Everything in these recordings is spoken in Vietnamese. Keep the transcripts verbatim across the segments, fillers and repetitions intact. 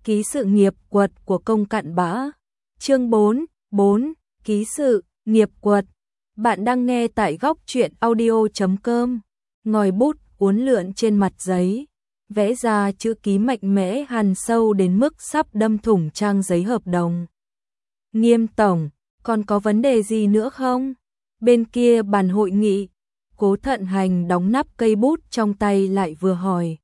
Ký sự nghiệp quật của công cặn bã. Chương bốn, bốn. Ký sự, nghiệp quật. Bạn đang nghe tại góc truyện audio chấm com. Ngòi bút uốn lượn trên mặt giấy, vẽ ra chữ ký mạnh mẽ hằn sâu đến mức sắp đâm thủng trang giấy hợp đồng. Nghiêm tổng, còn có vấn đề gì nữa không? Bên kia bàn hội nghị, Cố Thận Hành đóng nắp cây bút trong tay lại vừa hỏi.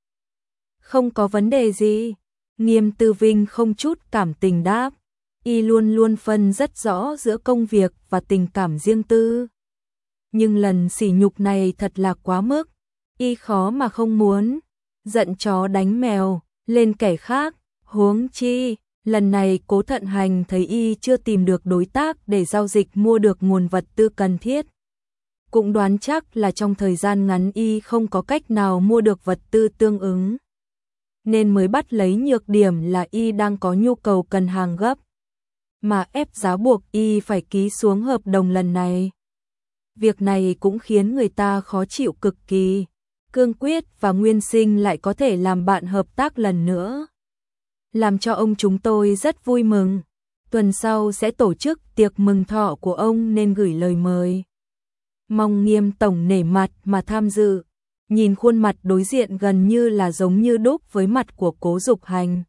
Không có vấn đề gì. Nghiêm Tư Vinh không chút cảm tình đáp. Y luôn luôn phân rất rõ giữa công việc và tình cảm riêng tư. Nhưng lần sỉ nhục này thật là quá mức. Y khó mà không muốn giận chó đánh mèo lên kẻ khác. Huống chi, lần này Cố Thận Hành thấy Y chưa tìm được đối tác để giao dịch mua được nguồn vật tư cần thiết. Cũng đoán chắc là trong thời gian ngắn Y không có cách nào mua được vật tư tương ứng, nên mới bắt lấy nhược điểm là Y đang có nhu cầu cần hàng gấp, mà ép giá buộc Y phải ký xuống hợp đồng lần này. Việc này cũng khiến người ta khó chịu cực kỳ. Cương Quyết và Nguyên Sinh lại có thể làm bạn hợp tác lần nữa, làm cho ông chúng tôi rất vui mừng. Tuần sau sẽ tổ chức tiệc mừng thọ của ông nên gửi lời mời. Mong Nghiêm tổng nể mặt mà tham dự. Nhìn khuôn mặt đối diện gần như là giống như đúc với mặt của Cố Dục Hành,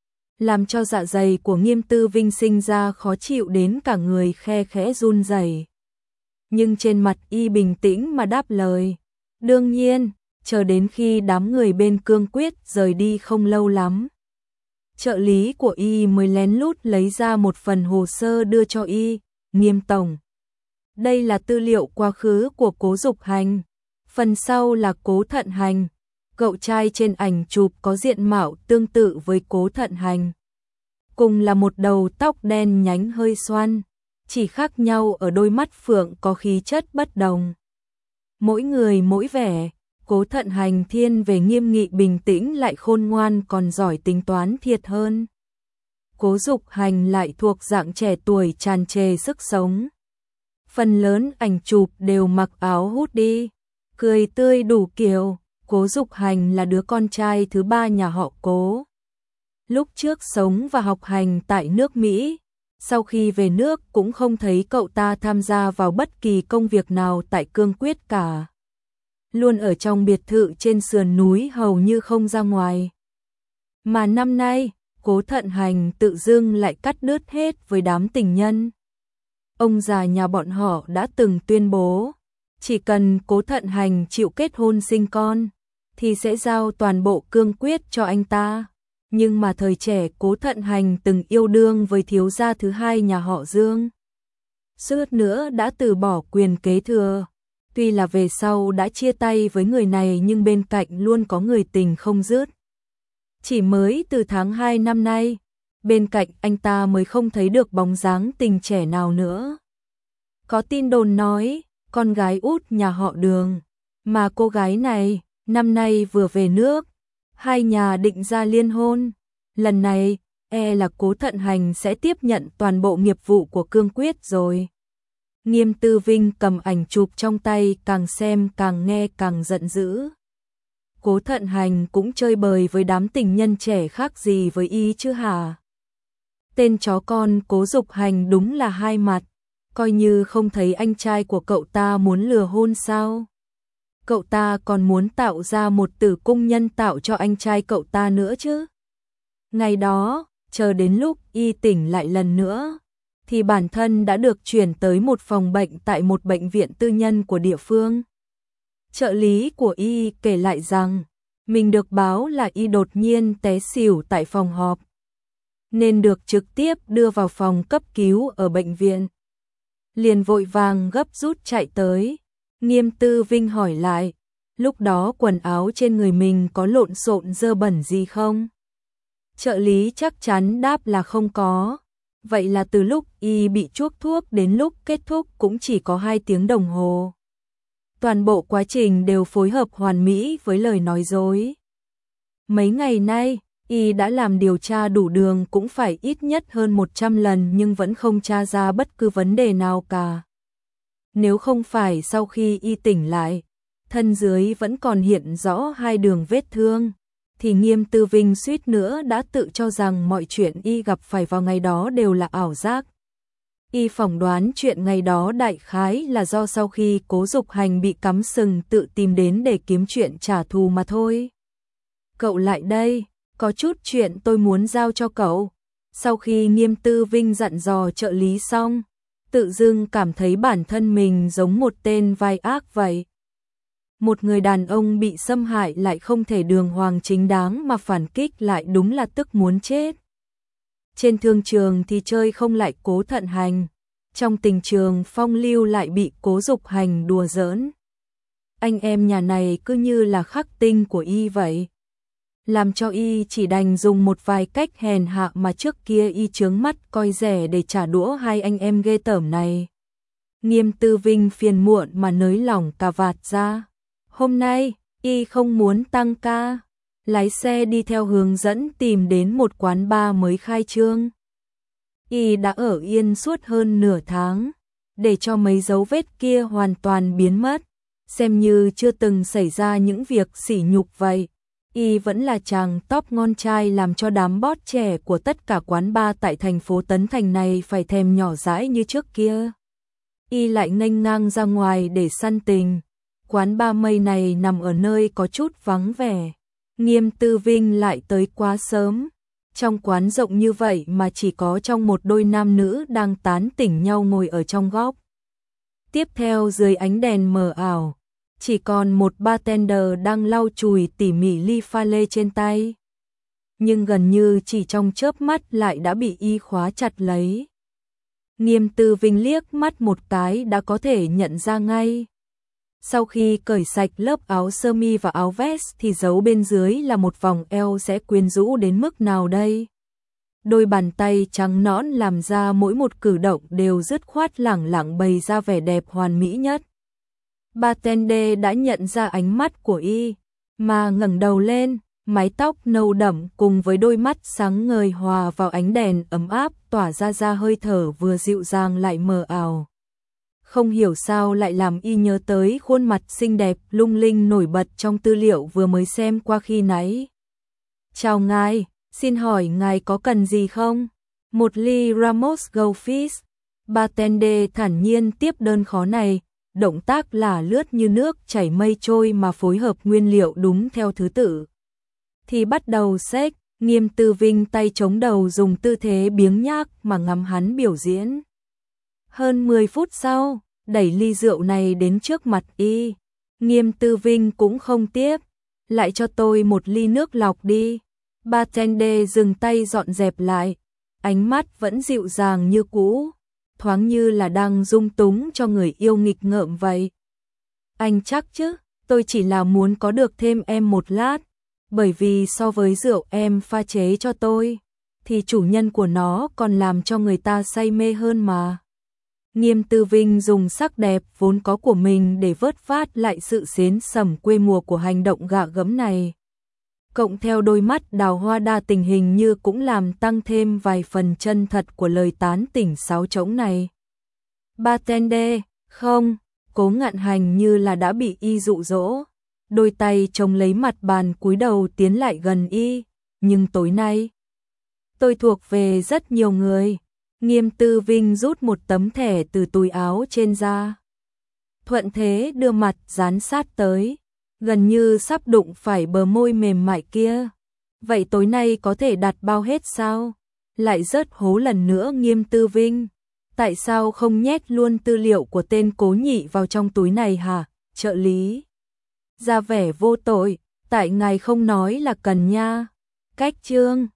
làm cho dạ dày của Nghiêm Tư Vinh sinh ra khó chịu đến cả người khe khẽ run rẩy. Nhưng trên mặt Y bình tĩnh mà đáp lời. Đương nhiên, chờ đến khi đám người bên Cương Quyết rời đi không lâu lắm, trợ lý của Y mới lén lút lấy ra một phần hồ sơ đưa cho Y. Nghiêm tổng, đây là tư liệu quá khứ của Cố Dục Hành. Phần sau là Cố Thận Hành. Cậu trai trên ảnh chụp có diện mạo tương tự với Cố Thận Hành, cùng là một đầu tóc đen nhánh hơi xoăn, chỉ khác nhau ở đôi mắt phượng có khí chất bất đồng. Mỗi người mỗi vẻ. Cố Thận Hành thiên về nghiêm nghị bình tĩnh lại khôn ngoan, còn giỏi tính toán thiệt hơn. Cố Dục Hành lại thuộc dạng trẻ tuổi tràn trề sức sống. Phần lớn ảnh chụp đều mặc áo hoodie, cười tươi đủ kiểu. Cố Dục Hành là đứa con trai thứ ba nhà họ Cố. Lúc trước sống và học hành tại nước Mỹ, sau khi về nước cũng không thấy cậu ta tham gia vào bất kỳ công việc nào tại Cương Quyết cả. Luôn ở trong biệt thự trên sườn núi hầu như không ra ngoài. Mà năm nay, Cố Thận Hành tự dưng lại cắt đứt hết với đám tình nhân. Ông già nhà bọn họ đã từng tuyên bố, chỉ cần Cố Thận Hành chịu kết hôn sinh con, thì sẽ giao toàn bộ Cương Quyết cho anh ta. Nhưng mà thời trẻ Cố Thận Hành từng yêu đương với thiếu gia thứ hai nhà họ Dương, suýt nữa đã từ bỏ quyền kế thừa. Tuy là về sau đã chia tay với người này nhưng bên cạnh luôn có người tình không dứt. Chỉ mới từ tháng hai năm nay, bên cạnh anh ta mới không thấy được bóng dáng tình trẻ nào nữa. Có tin đồn nói, con gái út nhà họ Đường, mà cô gái này, năm nay vừa về nước, hai nhà định ra liên hôn. Lần này, e là Cố Thận Hành sẽ tiếp nhận toàn bộ nghiệp vụ của Cương Quyết rồi. Nghiêm Tư Vinh cầm ảnh chụp trong tay, càng xem càng nghe càng giận dữ. Cố Thận Hành cũng chơi bời với đám tình nhân trẻ khác gì với Y chứ hả? Tên chó con Cố Dục Hành đúng là hai mặt, coi như không thấy anh trai của cậu ta muốn lừa hôn sao? Cậu ta còn muốn tạo ra một tử cung nhân tạo cho anh trai cậu ta nữa chứ. Ngày đó, chờ đến lúc Y tỉnh lại lần nữa, thì bản thân đã được chuyển tới một phòng bệnh tại một bệnh viện tư nhân của địa phương. Trợ lý của Y kể lại rằng, mình được báo là Y đột nhiên té xỉu tại phòng họp, nên được trực tiếp đưa vào phòng cấp cứu ở bệnh viện. Liền vội vàng gấp rút chạy tới. Nghiêm Tư Vinh hỏi lại, lúc đó quần áo trên người mình có lộn xộn dơ bẩn gì không? Trợ lý chắc chắn đáp là không có. Vậy là từ lúc Y bị chuốc thuốc đến lúc kết thúc cũng chỉ có hai tiếng đồng hồ. Toàn bộ quá trình đều phối hợp hoàn mỹ với lời nói dối. Mấy ngày nay, Y đã làm điều tra đủ đường cũng phải ít nhất hơn một trăm lần nhưng vẫn không tra ra bất cứ vấn đề nào cả. Nếu không phải sau khi Y tỉnh lại, thân dưới vẫn còn hiện rõ hai đường vết thương, thì Nghiêm Tư Vinh suýt nữa đã tự cho rằng mọi chuyện y gặp phải vào ngày đó đều là ảo giác. Y phỏng đoán chuyện ngày đó đại khái là do sau khi Cố Dục Hành bị cắm sừng tự tìm đến để kiếm chuyện trả thù mà thôi. Cậu lại đây, có chút chuyện tôi muốn giao cho cậu. Sau khi Nghiêm Tư Vinh dặn dò trợ lý xong, tự dưng cảm thấy bản thân mình giống một tên vai ác vậy. Một người đàn ông bị xâm hại lại không thể đường hoàng chính đáng mà phản kích lại đúng là tức muốn chết. Trên thương trường thì chơi không lại Cố Thận Hành, trong tình trường phong lưu lại bị Cố Dục Hành đùa giỡn. Anh em nhà này cứ như là khắc tinh của y vậy. Làm cho y chỉ đành dùng một vài cách hèn hạ mà trước kia y chướng mắt coi rẻ để trả đũa hai anh em ghê tởm này. Nghiêm Tư Vinh phiền muộn mà nới lỏng cà vạt ra. Hôm nay, y không muốn tăng ca, lái xe đi theo hướng dẫn tìm đến một quán bar mới khai trương. Y đã ở yên suốt hơn nửa tháng, để cho mấy dấu vết kia hoàn toàn biến mất, xem như chưa từng xảy ra những việc sỉ nhục vậy. Y vẫn là chàng top ngon trai làm cho đám bót trẻ của tất cả quán bar tại thành phố Tấn Thành này phải thèm nhỏ dãi như trước kia. Y lại nghênh ngang ra ngoài để săn tình. Quán bar mây này nằm ở nơi có chút vắng vẻ. Nghiêm Tư Vinh lại tới quá sớm. Trong quán rộng như vậy mà chỉ có trong một đôi nam nữ đang tán tỉnh nhau ngồi ở trong góc. Tiếp theo dưới ánh đèn mờ ảo, chỉ còn một bartender đang lau chùi tỉ mỉ ly pha lê trên tay. Nhưng gần như chỉ trong chớp mắt lại đã bị y khóa chặt lấy. Nghiêm Tư Vinh liếc mắt một cái đã có thể nhận ra ngay. Sau khi cởi sạch lớp áo sơ mi và áo vest thì giấu bên dưới là một vòng eo sẽ quyến rũ đến mức nào đây. Đôi bàn tay trắng nõn làm ra mỗi một cử động đều dứt khoát lẳng lặng bày ra vẻ đẹp hoàn mỹ nhất. Bartender đã nhận ra ánh mắt của y, mà ngẩng đầu lên, mái tóc nâu đậm cùng với đôi mắt sáng ngời hòa vào ánh đèn ấm áp tỏa ra ra hơi thở vừa dịu dàng lại mờ ảo. Không hiểu sao lại làm y nhớ tới khuôn mặt xinh đẹp lung linh nổi bật trong tư liệu vừa mới xem qua khi nãy. Chào ngài, xin hỏi ngài có cần gì không? Một ly Ramos Goldfish. Bartender thản nhiên tiếp đơn khó này, động tác là lướt như nước chảy mây trôi mà phối hợp nguyên liệu đúng theo thứ tự. Thì bắt đầu xếch, Nghiêm Tư Vinh tay chống đầu dùng tư thế biếng nhác mà ngắm hắn biểu diễn. Hơn mười phút sau, đẩy ly rượu này đến trước mặt y. Nghiêm Tư Vinh cũng không tiếp. Lại cho tôi một ly nước lọc đi. Bartender dừng tay dọn dẹp lại. Ánh mắt vẫn dịu dàng như cũ. Thoáng như là đang dung túng cho người yêu nghịch ngợm vậy. Anh chắc chứ, tôi chỉ là muốn có được thêm em một lát. Bởi vì so với rượu em pha chế cho tôi, thì chủ nhân của nó còn làm cho người ta say mê hơn mà. Nghiêm Tư Vinh dùng sắc đẹp vốn có của mình để vớt vát lại sự xến sẩm quê mùa của hành động gạ gẫm này. Cộng theo đôi mắt đào hoa đa tình hình như cũng làm tăng thêm vài phần chân thật của lời tán tỉnh sáo trống này. Bartender, không, Cố Ngạn Hành như là đã bị y dụ dỗ. Đôi tay chống lấy mặt bàn cúi đầu tiến lại gần y. Nhưng tối nay, tôi thuộc về rất nhiều người. Nghiêm Tư Vinh rút một tấm thẻ từ túi áo trên ra. Thuận thế đưa mặt dán sát tới, gần như sắp đụng phải bờ môi mềm mại kia. Vậy tối nay có thể đặt bao hết sao? Lại rớt hố lần nữa Nghiêm Tư Vinh. Tại sao không nhét luôn tư liệu của tên Cố Nhị vào trong túi này hả, trợ lý? Ra vẻ vô tội, tại ngài không nói là cần nha. Cách chương